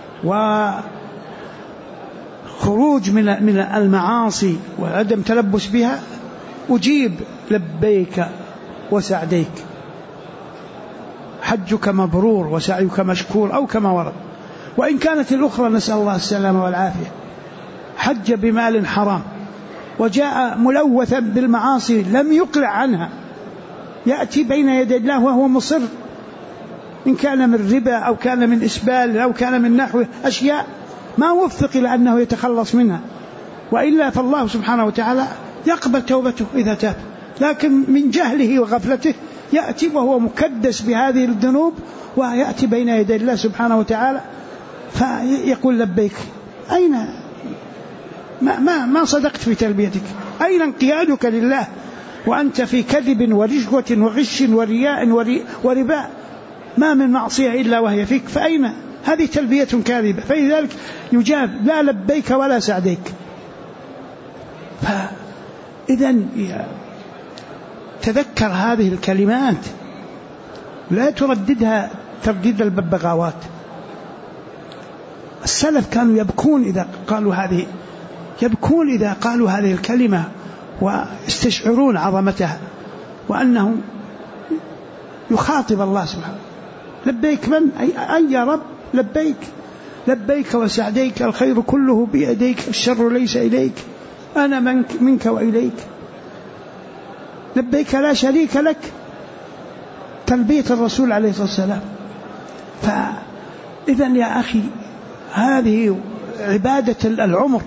A: وخروج من المعاصي وعدم تلبس بها، أجيب لبيك وسعديك، حجك مبرور وسعيك مشكور أو كما ورد. وإن كانت الأخرى نسأل الله السلامة والعافية حج بمال حرام وجاء ملوثا بالمعاصي لم يقلع عنها، يأتي بين يدي الله وهو مصر، إن كان من ربا أو كان من إسبال أو كان من نحوه أشياء ما وفق إلى أنه يتخلص منها، وإلا فالله سبحانه وتعالى يقبل توبته إذا تاب، لكن من جهله وغفلته يأتي وهو مكدس بهذه الذنوب ويأتي بين يدي الله سبحانه وتعالى فيقول لبيك. أين ما صدقت في تلبيتك؟ أين انقيادك لله وأنت في كذب ورشوة وغش ورياء ورباء؟ ما من معصية إلا وهي فيك، فأين هذه تلبية كاذبة؟ فلذلك يجاب لا لبيك ولا سعديك. فإذن تذكر هذه الكلمات، لا ترددها ترديد الببغاوات. السلف كانوا يبكون إذا قالوا هذه الكلمة ويستشعرون عظمتها وأنه يخاطب الله سبحانه. لبيك من؟ أي يا رب لبيك وسعديك، الخير كله بيديك، الشر ليس إليك، أنا منك وإليك، لبيك لا شريك لك، تلبية الرسول عليه الصلاة والسلام. فإذن يا أخي هذه عبادة العمر،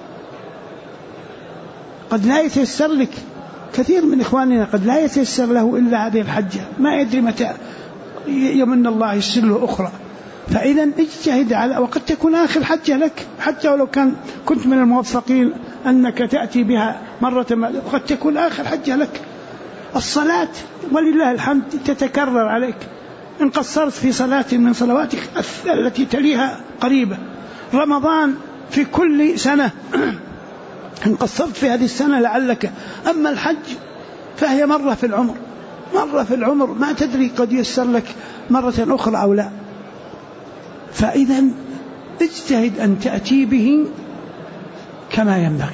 A: قد لا يتيسر لك، كثير من إخواننا قد لا يتيسر له إلا هذه الحجة، ما يدري متى يمن الله يسر له أخرى. فإذا اجتهد على، وقد تكون آخر حجة لك، حتى ولو كنت من الموفقين أنك تأتي بها مرة، قد تكون آخر حجة لك، الصلاة ولله الحمد تتكرر عليك، إن قصرت في صلاة من صلواتك التي تليها قريبة. رمضان في كل سنة إن قصرت في هذه السنة لعلك. أما الحج فهي مرة في العمر، مرة في العمر، ما تدري قد يسر لك مرة أخرى أو لا. فإذا اجتهد أن تأتي به كما ينبغي.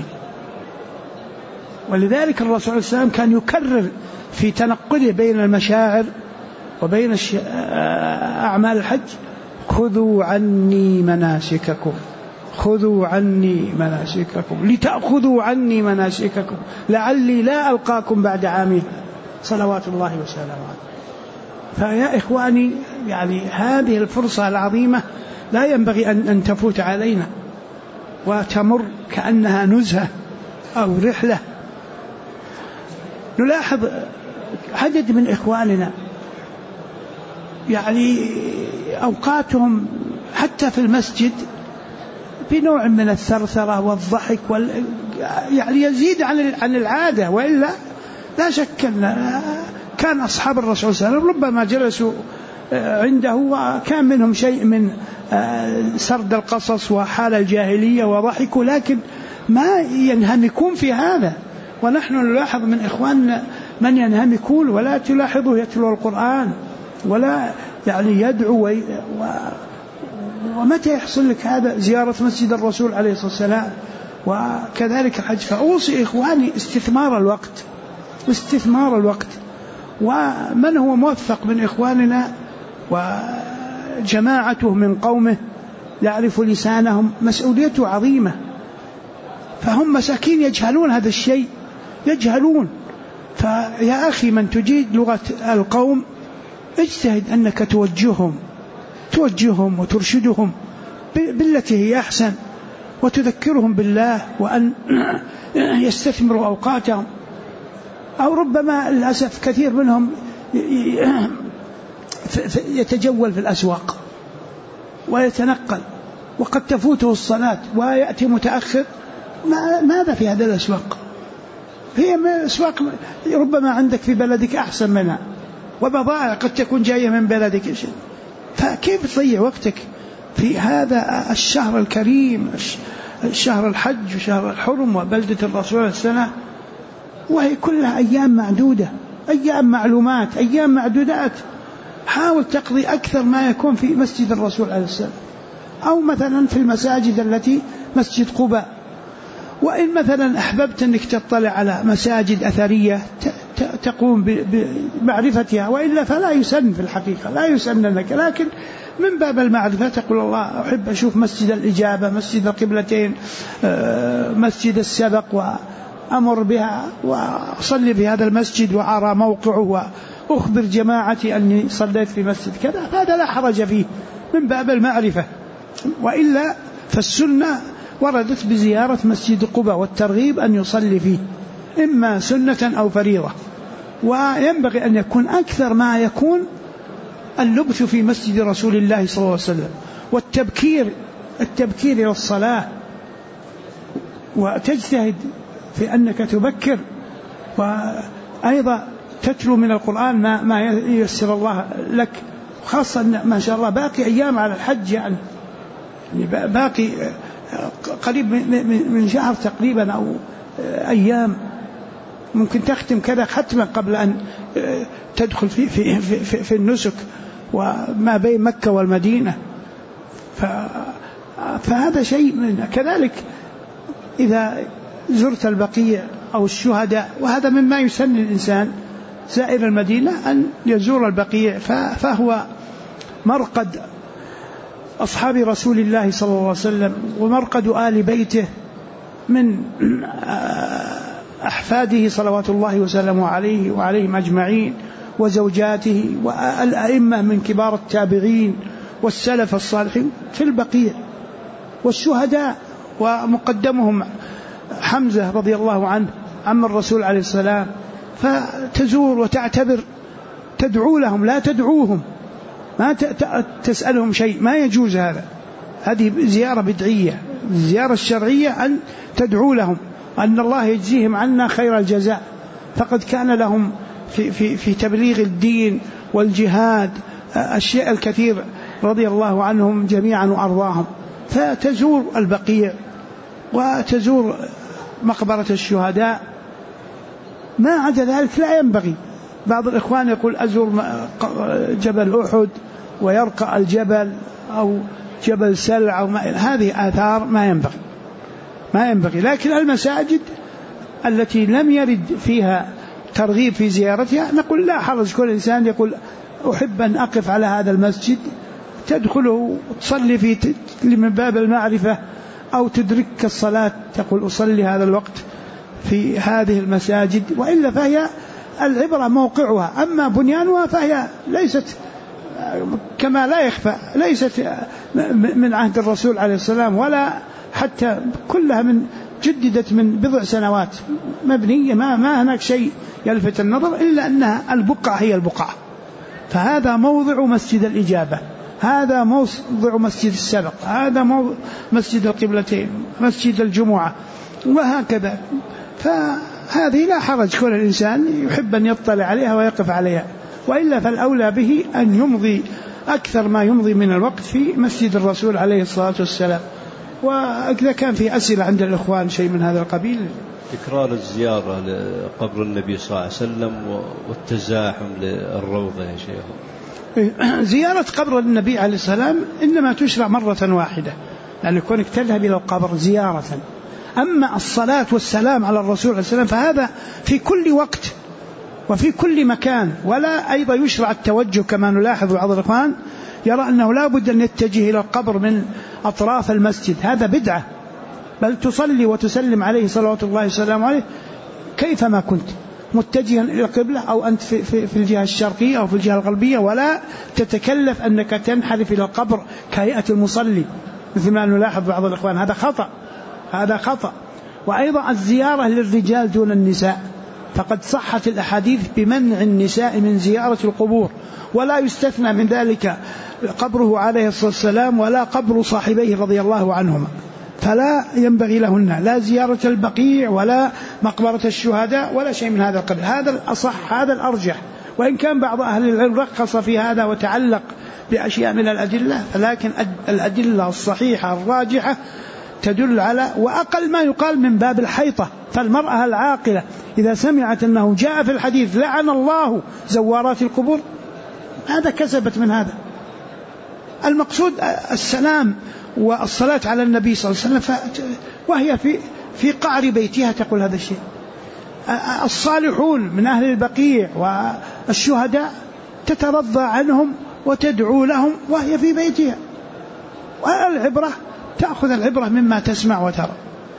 A: ولذلك الرسول صلى الله عليه وسلم كان يكرر في تنقله بين المشاعر وبين أعمال الحج: خذوا عني مناسككم، خذوا عني مناسككم لتأخذوا عني مناسككم لعلي لا ألقاكم بعد عامي، صلوات الله وسلامه عليه. فيا إخواني، يعني هذه الفرصة العظيمة لا ينبغي أن تفوت علينا وتمر كأنها نزهة أو رحلة. نلاحظ عدد من إخواننا يعني أوقاتهم حتى في المسجد بنوع من الثرثرة والضحك يعني يزيد عن العادة. وإلا لا شك أن كان أصحاب الرسول صلى الله عليه وسلم ربما جلسوا عنده وكان منهم شيء من سرد القصص وحال الجاهلية وضحكوا، لكن ما ينهمكون في هذا. ونحن نلاحظ من إخواننا من ينهمكون ولا تلاحظه يتلو القرآن ولا يعني يدعو ومتى يحصل لك هذا؟ زيارة مسجد الرسول عليه الصلاة والسلام وكذلك الحج. فأوصي إخواني استثمار الوقت، استثمار الوقت. ومن هو موفق من إخواننا وجماعته من قومه يعرف لسانهم مسؤوليته عظيمة، فهم مساكين يجهلون هذا الشيء، يجهلون. فيا أخي من تجيد لغة القوم اجتهد أنك توجههم وترشدهم بالتي هي أحسن، وتذكرهم بالله وأن يستثمروا أوقاتهم. أو ربما للأسف كثير منهم يتجول في الأسواق ويتنقل وقد تفوته الصلاة ويأتي متأخر. ماذا في هذا الأسواق؟ هي أسواق ربما عندك في بلدك أحسن منها، وبضائع قد تكون جاية من بلدك. فكيف تضيع وقتك في هذا الشهر الكريم، شهر الحج وشهر الحرم وبلدة الرسول السنة، وهي كلها أيام معدودة، أيام معلومات، أيام معدودات. حاول تقضي أكثر ما يكون في مسجد الرسول عليه السلام، أو مثلا في المساجد التي مسجد قباء. وإن مثلا أحببت أنك تطلع على مساجد أثرية تقوم بمعرفتها، وإلا فلا يسن في الحقيقة، لا يسن لك، لكن من باب المعرفة تقول الله أحب أشوف مسجد الإجابة، مسجد القبلتين، مسجد السبق، وأمر بها وأصلي في هذا المسجد وأرى موقعه وأخبر جماعتي أني صليت في مسجد كذا. هذا لا حرج فيه من باب المعرفة. وإلا فالسنة وردت بزيارة مسجد قباء والترغيب أن يصلي فيه إما سنة أو فريضة. وينبغي أن يكون أكثر ما يكون اللبث في مسجد رسول الله صلى الله عليه وسلم، والتبكير إلى الصلاة، وتجتهد في أنك تبكر، وأيضا تتلو من القرآن ما ييسر الله لك، خاصة ما شاء الله باقي أيام على الحج، يعني باقي قريب من شهر تقريبا أو أيام، ممكن تختم كذا ختمة قبل أن تدخل في النسك وما بين مكة والمدينة. فهذا شيء كذلك إذا زرت البقيع أو الشهداء، وهذا مما يسن الإنسان زائر المدينة أن يزور البقيع، فهو مرقد أصحاب رسول الله صلى الله عليه وسلم ومرقد آل بيته من أحفاده صلوات الله وسلامه عليه وعليهم أجمعين، وزوجاته والأئمة من كبار التابعين والسلف الصالحين في البقيع، والشهداء ومقدمهم حمزة رضي الله عنه عم الرسول عليه السلام. فتزور وتعتبر، تدعو لهم لا تدعوهم، ما تسألهم شيء، ما يجوز هذا، هذه زيارة بدعية. الزيارة الشرعية أن تدعو لهم أن الله يجزيهم عنا خير الجزاء، فقد كان لهم في تبليغ الدين والجهاد، الشيء الكثير رضي الله عنهم جميعا وأرضاهم. فتزور البقيع وتزور مقبرة الشهداء، ما عدا ذلك لا ينبغي. بعض الإخوان يقول أزور جبل أحد ويرقى الجبل أو جبل سلع أو هذه آثار ما ينبغي. لكن المساجد التي لم يرد فيها ترغيب في زيارتها نقول لا حرج، كل إنسان يقول أحب أن أقف على هذا المسجد، تدخله وتصلي فيه من باب المعرفة، أو تدرك الصلاة تقول أصلي هذا الوقت في هذه المساجد. وإلا فهي العبرة موقعها، أما بنيانها فهي ليست كما لا يخفى، ليست من عهد الرسول عليه السلام، ولا حتى كلها جددت من بضع سنوات مبنية، ما هناك شيء يلفت النظر إلا أنها البقعة هي البقعة. فهذا موضع مسجد الإجابة، هذا موضع مسجد السبق، هذا مسجد القبلتين، مسجد الجمعة، وهكذا. فهذه لا حرج، كل الإنسان يحب أن يطلع عليها ويقف عليها. وإلا فالأولى به أن يمضي أكثر ما يمضي من الوقت في مسجد الرسول عليه الصلاة والسلام. وإذا كان في أسئلة عند الإخوان شيء من هذا القبيل.
B: تكرار الزيارة لقبر النبي صلى الله عليه وسلم والتزاحم للروضة يا شيخ.
A: زيارة قبر النبي عليه السلام إنما تشرع مرة واحدة، لأن كونك تذهب إلى القبر زيارة. أما الصلاة والسلام على الرسول عليه السلام فهذا في كل وقت وفي كل مكان. ولا أيضا يشرع التوجه كما نلاحظ بعض الإخوان يرى أنه لا بد أن يتجه إلى القبر من أطراف المسجد، هذا بدعة، بل تصلي وتسلم عليه صلوات الله وسلامه عليه كيفما كنت متجها إلى القبلة، أو أنت في الجهة الشرقية أو في الجهة الغربية، ولا تتكلف أنك تنحرف إلى القبر كهيئة المصلي مثل ما نلاحظ بعض الإخوان. هذا خطأ. وأيضا الزيارة للرجال دون النساء، فقد صحت الأحاديث بمنع النساء من زيارة القبور، ولا يستثنى من ذلك قبره عليه الصلاة والسلام ولا قبر صاحبيه رضي الله عنهما، فلا ينبغي لهن لا زيارة البقيع ولا مقبرة الشهداء ولا شيء من هذا القبيل. هذا الأصح، هذا الأرجح. وإن كان بعض أهل العلم رخص في هذا وتعلق بأشياء من الأدلة، فلكن الأدلة الصحيحة الراجحة تدل على، وأقل ما يقال من باب الحيطة. فالمرأة العاقلة إذا سمعت أنه جاء في الحديث لعن الله زوارات القبور، هذا كسبت من هذا. المقصود السلام والصلاة على النبي صلى الله عليه وسلم، وهي في قعر بيتها تقول هذا الشيء. الصالحون من أهل البقيع والشهداء تترضى عنهم وتدعو لهم وهي في بيتها. والعبرة تأخذ العبرة مما تسمع وترى.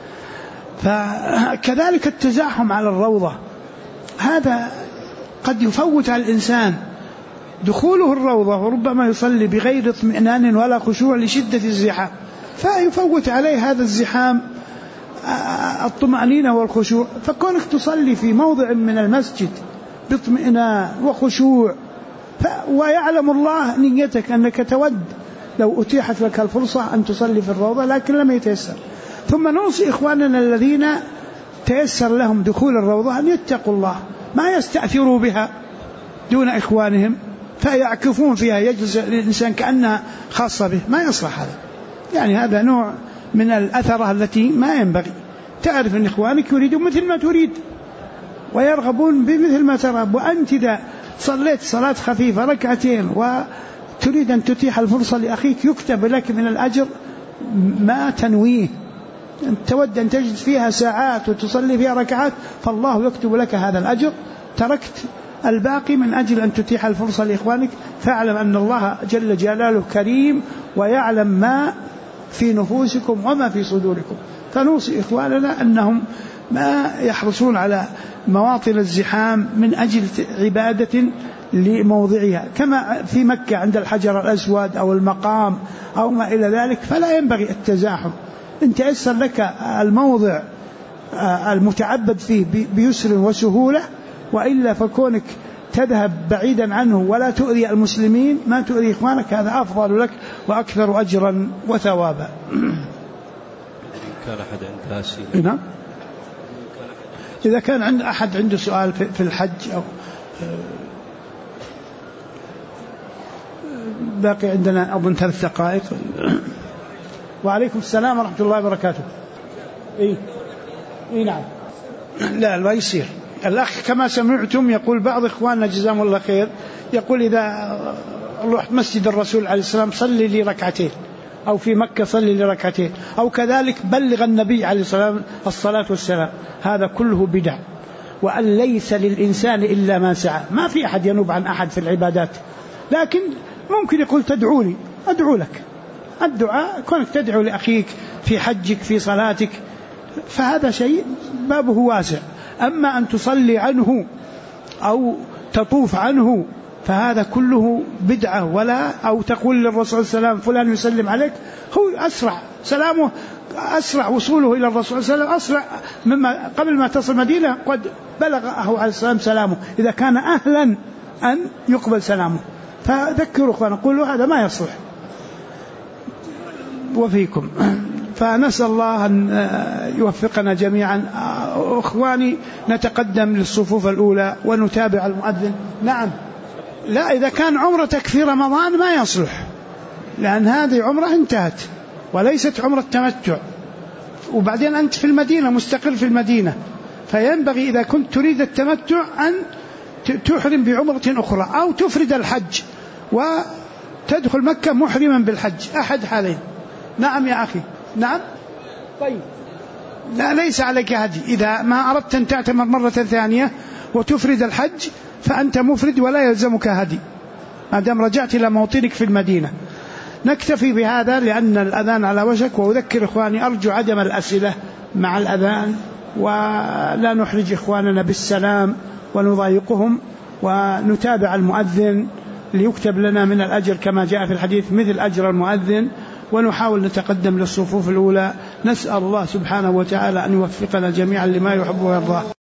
A: فكذلك التزاحم على الروضة، هذا قد يفوت على الإنسان دخوله الروضة، وربما يصلي بغير اطمئنان ولا خشوع لشدة الزحام، فيفوت عليه هذا الزحام الطمأنينة والخشوع. فكونك تصلي في موضع من المسجد باطمئنان وخشوع، ويعلم الله نيتك أنك تود لو أتيحت لك الفرصة أن تصلي في الروضة، لكن لم يتيسر. ثم نوصي إخواننا الذين تيسر لهم دخول الروضة أن يتقوا الله، ما يستأثروا بها دون إخوانهم فيعكفون فيها، يجلس الإنسان كأنها خاصة به، ما يصلح هذا. يعني هذا نوع من الأثرة التي ما ينبغي. تعرف أن إخوانك يريدون مثل ما تريد ويرغبون بمثل ما ترغب، وأنت إذا صليت صلاة خفيفة ركعتين وتريد أن تتيح الفرصة لأخيك يكتب لك من الأجر ما تنويه. أنت تود أن تجد فيها ساعات وتصلي فيها ركعات، فالله يكتب لك هذا الأجر. تركت الباقي من أجل أن تتيح الفرصة لإخوانك، فاعلم أن الله جل جلاله كريم ويعلم ما في نفوسكم وما في صدوركم. فنوصي إخواننا أنهم ما يحرصون على مواطن الزحام من أجل عبادة لموضعها، كما في مكة عند الحجر الأسود أو المقام أو ما إلى ذلك، فلا ينبغي التزاحم. إن تيسر لك الموضع المتعبد فيه بيسر وسهولة، وإلا فكونك تذهب بعيدا عنه ولا تؤذي المسلمين ما تؤذي إخوانك، هذا أفضل لك وأكثر أجرا وثوابا.
B: كان أحد عنده أسئلة؟
A: نعم، إذا كان عند أحد عنده سؤال في الحج أو باقي عندنا أظن 3 دقائق. وعليكم السلام ورحمة الله وبركاته. إيه نعم. لا يصير. الأخ كما سمعتم يقول بعض إخواننا جزاهم الله خير يقول إذا رحت مسجد الرسول عليه السلام صلي لي ركعتين، أو في مكة صلي لي ركعتين، أو كذلك بلغ النبي عليه الصلاة والسلام. هذا كله بدع، وأن ليس للإنسان إلا ما سعى. ما في أحد ينوب عن أحد في العبادات، لكن ممكن يقول تدعو لي، أدعو لك. الدعاء كونك تدعو لأخيك في حجك في صلاتك فهذا شيء بابه واسع. أما أن تصلي عنه أو تطوف عنه فهذا كله بدعة. ولا أو تقول للرسول صلى الله عليه وسلم فلان يسلم عليك، هو أسرع سلامه، أسرع وصوله إلى الرسول صلى الله عليه وسلم، أسرع مما قبل ما تصل المدينة قد بلغه عليه السلام سلامه، إذا كان أهلا أن يقبل سلامه. فذكروا أخوانا، قولوا هذا ما يصلح. وفيكم. فنسأل الله أن يوفقنا جميعا. أخواني نتقدم للصفوف الأولى ونتابع المؤذن. نعم. لا، إذا كان عمرتك في رمضان ما يصلح، لأن هذه عمرة انتهت وليست عمرة تمتع، وبعدين أنت في المدينة مستقر في المدينة، فينبغي إذا كنت تريد التمتع أن تحرم بعمرة أخرى أو تفرد الحج وتدخل مكة محرما بالحج، أحد حالين. نعم يا أخي. نعم. طيب، لا ليس عليك هدي. إذا ما أردت أن تعتمر مرة ثانية وتفرد الحج فأنت مفرد ولا يلزمك هدي ما دام رجعت إلى موطنك في المدينة. نكتفي بهذا لأن الأذان على وشك. وأذكر إخواني أرجو عدم الأسئلة مع الأذان، ولا نحرج إخواننا بالسلام ونضايقهم، ونتابع المؤذن ليكتب لنا من الأجر كما جاء في الحديث مثل أجر المؤذن، ونحاول نتقدم للصفوف الأولى. نسأل الله سبحانه وتعالى أن يوفقنا جميعا لما يحب ويرضاه.